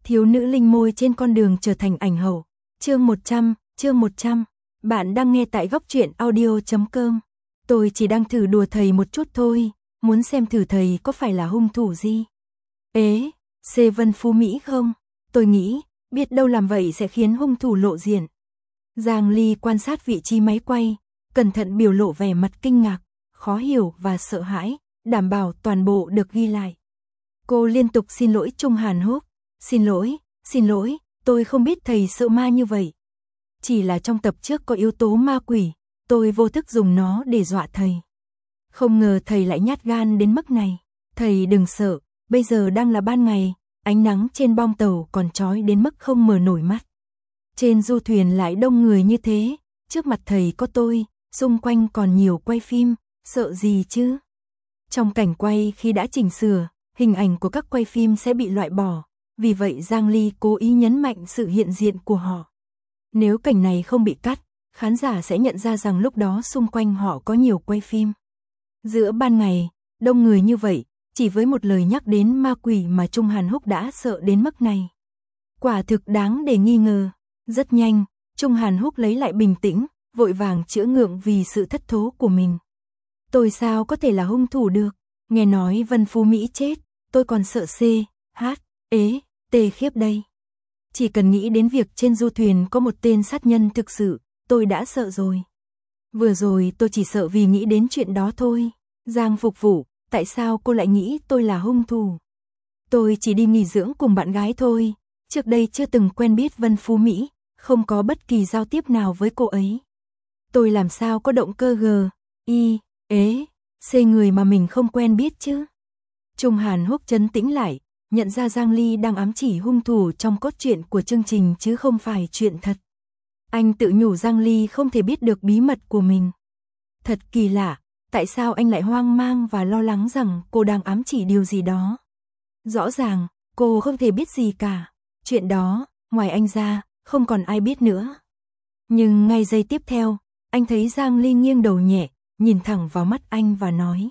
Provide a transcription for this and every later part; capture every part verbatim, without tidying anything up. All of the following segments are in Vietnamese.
Thiếu nữ linh môi trên con đường trở thành ảnh hậu. Chương một trăm, chương một trăm. Bạn đang nghe tại góc truyện audio chấm com. Tôi chỉ đang thử đùa thầy một chút thôi, muốn xem thử thầy có phải là hung thủ gì. Ế, C Vân Phú Mỹ không? Tôi nghĩ, biết đâu làm vậy sẽ khiến hung thủ lộ diện. Giang Ly quan sát vị trí máy quay, cẩn thận biểu lộ vẻ mặt kinh ngạc, khó hiểu và sợ hãi, đảm bảo toàn bộ được ghi lại. Cô liên tục xin lỗi Trung Hàn Húc. Xin lỗi, xin lỗi, tôi không biết thầy sợ ma như vậy. Chỉ là trong tập trước có yếu tố ma quỷ, tôi vô thức dùng nó để dọa thầy. Không ngờ thầy lại nhát gan đến mức này. Thầy đừng sợ, bây giờ đang là ban ngày, ánh nắng trên bong tàu còn chói đến mức không mở nổi mắt. Trên du thuyền lại đông người như thế, trước mặt thầy có tôi, xung quanh còn nhiều quay phim, sợ gì chứ? Trong cảnh quay khi đã chỉnh sửa, hình ảnh của các quay phim sẽ bị loại bỏ, vì vậy Giang Ly cố ý nhấn mạnh sự hiện diện của họ. Nếu cảnh này không bị cắt, khán giả sẽ nhận ra rằng lúc đó xung quanh họ có nhiều quay phim. Giữa ban ngày, đông người như vậy, chỉ với một lời nhắc đến ma quỷ mà Trung Hàn Húc đã sợ đến mức này. Quả thực đáng để nghi ngờ. Rất nhanh, Trung Hàn Húc lấy lại bình tĩnh, vội vàng chữa ngượng vì sự thất thố của mình. Tôi sao có thể là hung thủ được? Nghe nói Vân Phú Mỹ chết, tôi còn sợ C, H, ế, T khiếp đây. Chỉ cần nghĩ đến việc trên du thuyền có một tên sát nhân thực sự, tôi đã sợ rồi. Vừa rồi tôi chỉ sợ vì nghĩ đến chuyện đó thôi. Giang phục vụ, tại sao cô lại nghĩ tôi là hung thủ? Tôi chỉ đi nghỉ dưỡng cùng bạn gái thôi, trước đây chưa từng quen biết Vân Phú Mỹ, không có bất kỳ giao tiếp nào với cô ấy. Tôi làm sao có động cơ G, I, ế, C người mà mình không quen biết chứ? Trung Hàn Húc trấn tĩnh lại, nhận ra Giang Ly đang ám chỉ hung thủ trong cốt truyện của chương trình chứ không phải chuyện thật. Anh tự nhủ Giang Ly không thể biết được bí mật của mình. Thật kỳ lạ, tại sao anh lại hoang mang và lo lắng rằng cô đang ám chỉ điều gì đó? Rõ ràng, cô không thể biết gì cả. Chuyện đó, ngoài anh ra, không còn ai biết nữa. Nhưng ngay giây tiếp theo, anh thấy Giang Ly nghiêng đầu nhẹ, nhìn thẳng vào mắt anh và nói.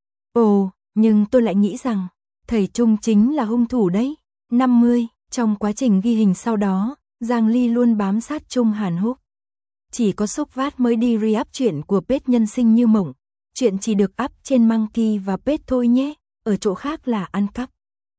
Ồ, nhưng tôi lại nghĩ rằng, thầy Trung chính là hung thủ đấy. năm mươi, trong quá trình ghi hình sau đó, Giang Ly luôn bám sát Trung Hàn Húc. Chỉ có Xúc Vát mới đi re-up chuyện của page Nhân Sinh Như Mộng. Chuyện chỉ được up trên Monkey và page thôi nhé, ở chỗ khác là ăn cắp.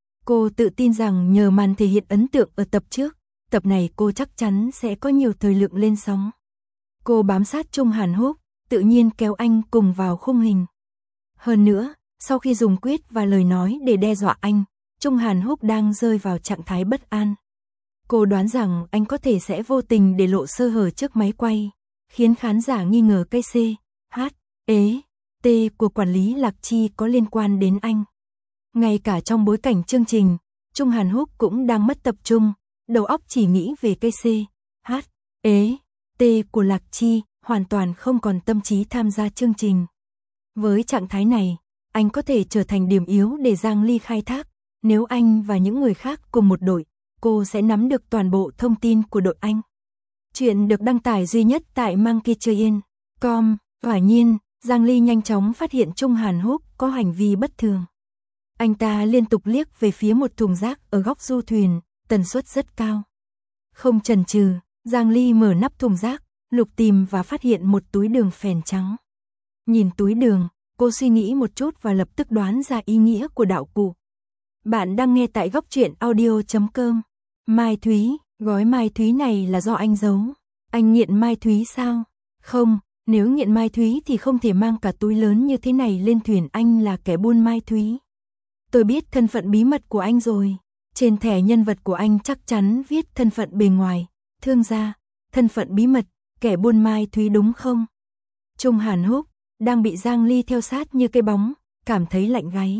Cô tự tin rằng nhờ màn thể hiện ấn tượng ở tập trước, tập này cô chắc chắn sẽ có nhiều thời lượng lên sóng. Cô bám sát Trung Hàn Húc, tự nhiên kéo anh cùng vào khung hình. Hơn nữa, sau khi dùng quyết và lời nói để đe dọa anh, Trung Hàn Húc đang rơi vào trạng thái bất an. Cô đoán rằng anh có thể sẽ vô tình để lộ sơ hở trước máy quay, khiến khán giả nghi ngờ cây C, H, ế, T của quản lý Lạc Chi có liên quan đến anh. Ngay cả trong bối cảnh chương trình, Trung Hàn Húc cũng đang mất tập trung, đầu óc chỉ nghĩ về cây C, H, ế, T của Lạc Chi, hoàn toàn không còn tâm trí tham gia chương trình. Với trạng thái này, anh có thể trở thành điểm yếu để Giang Ly khai thác. Nếu anh và những người khác cùng một đội, cô sẽ nắm được toàn bộ thông tin của đội anh. Chuyện được đăng tải duy nhất tại monkey chấm com. Quả nhiên, Giang Ly nhanh chóng phát hiện Trung Hàn Húc có hành vi bất thường. Anh ta liên tục liếc về phía một thùng rác ở góc du thuyền, tần suất rất cao. Không chần chừ, Giang Ly mở nắp thùng rác, lục tìm và phát hiện một túi đường phèn trắng. Nhìn túi đường, cô suy nghĩ một chút và lập tức đoán ra ý nghĩa của đạo cụ. Bạn đang nghe tại góc truyện audio chấm com. Mai Thúy, gói Mai Thúy này là do anh giấu. Anh nghiện Mai Thúy sao? Không, nếu nghiện Mai Thúy thì không thể mang cả túi lớn như thế này lên thuyền, anh là kẻ buôn Mai Thúy. Tôi biết thân phận bí mật của anh rồi. Trên thẻ nhân vật của anh chắc chắn viết thân phận bề ngoài, thương gia, thân phận bí mật, kẻ buôn Mai Thúy đúng không? Trung Hàn Húc đang bị Giang Ly theo sát như cái bóng, cảm thấy lạnh gáy.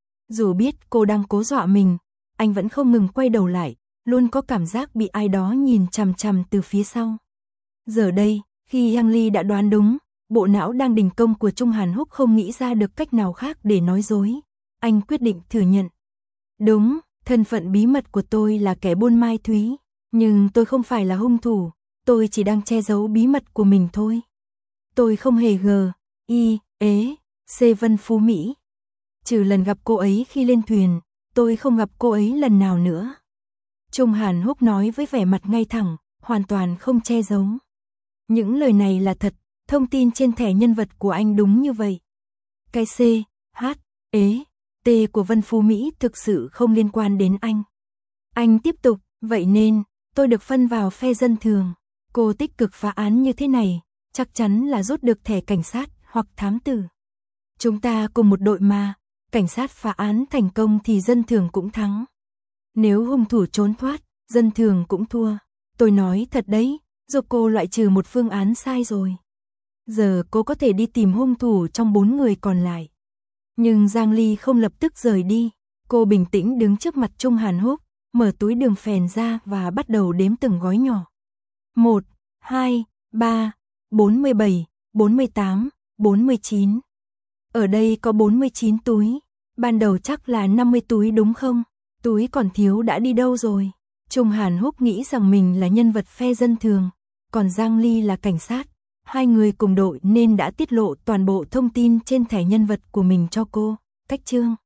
Dù biết cô đang cố dọa mình, anh vẫn không ngừng quay đầu lại, luôn có cảm giác bị ai đó nhìn chằm chằm từ phía sau. Giờ đây, khi Giang Ly đã đoán đúng, bộ não đang đình công của Trung Hàn Húc không nghĩ ra được cách nào khác để nói dối. Anh quyết định thừa nhận. Đúng, thân phận bí mật của tôi là kẻ buôn Mai Thúy, nhưng tôi không phải là hung thủ, tôi chỉ đang che giấu bí mật của mình thôi. Tôi không hề G, I, ế, C Vân Phú Mỹ. Trừ lần gặp cô ấy khi lên thuyền, tôi không gặp cô ấy lần nào nữa. Trung Hàn Húc nói với vẻ mặt ngay thẳng, hoàn toàn không che giấu. Những lời này là thật, thông tin trên thẻ nhân vật của anh đúng như vậy. Cái C, H, ế, T của Vân Phú Mỹ thực sự không liên quan đến anh. Anh tiếp tục, vậy nên, tôi được phân vào phe dân thường. Cô tích cực phá án như thế này, chắc chắn là rút được thẻ cảnh sát hoặc thám tử. Chúng ta cùng một đội mà, cảnh sát phá án thành công thì dân thường cũng thắng. Nếu hung thủ trốn thoát, dân thường cũng thua. Tôi nói thật đấy, giúp cô loại trừ một phương án sai rồi. Giờ cô có thể đi tìm hung thủ trong bốn người còn lại. Nhưng Giang Ly không lập tức rời đi. Cô bình tĩnh đứng trước mặt Trung Hàn Húc, mở túi đường phèn ra và bắt đầu đếm từng gói nhỏ. một, hai, ba, bốn mươi bảy, bốn mươi tám, bốn mươi chín. Ở đây có bốn mươi chín túi. Ban đầu chắc là năm mươi túi đúng không? Túi còn thiếu đã đi đâu rồi? Trung Hàn Húc nghĩ rằng mình là nhân vật phe dân thường, còn Giang Ly là cảnh sát. Hai người cùng đội nên đã tiết lộ toàn bộ thông tin trên thẻ nhân vật của mình cho cô. Cách chương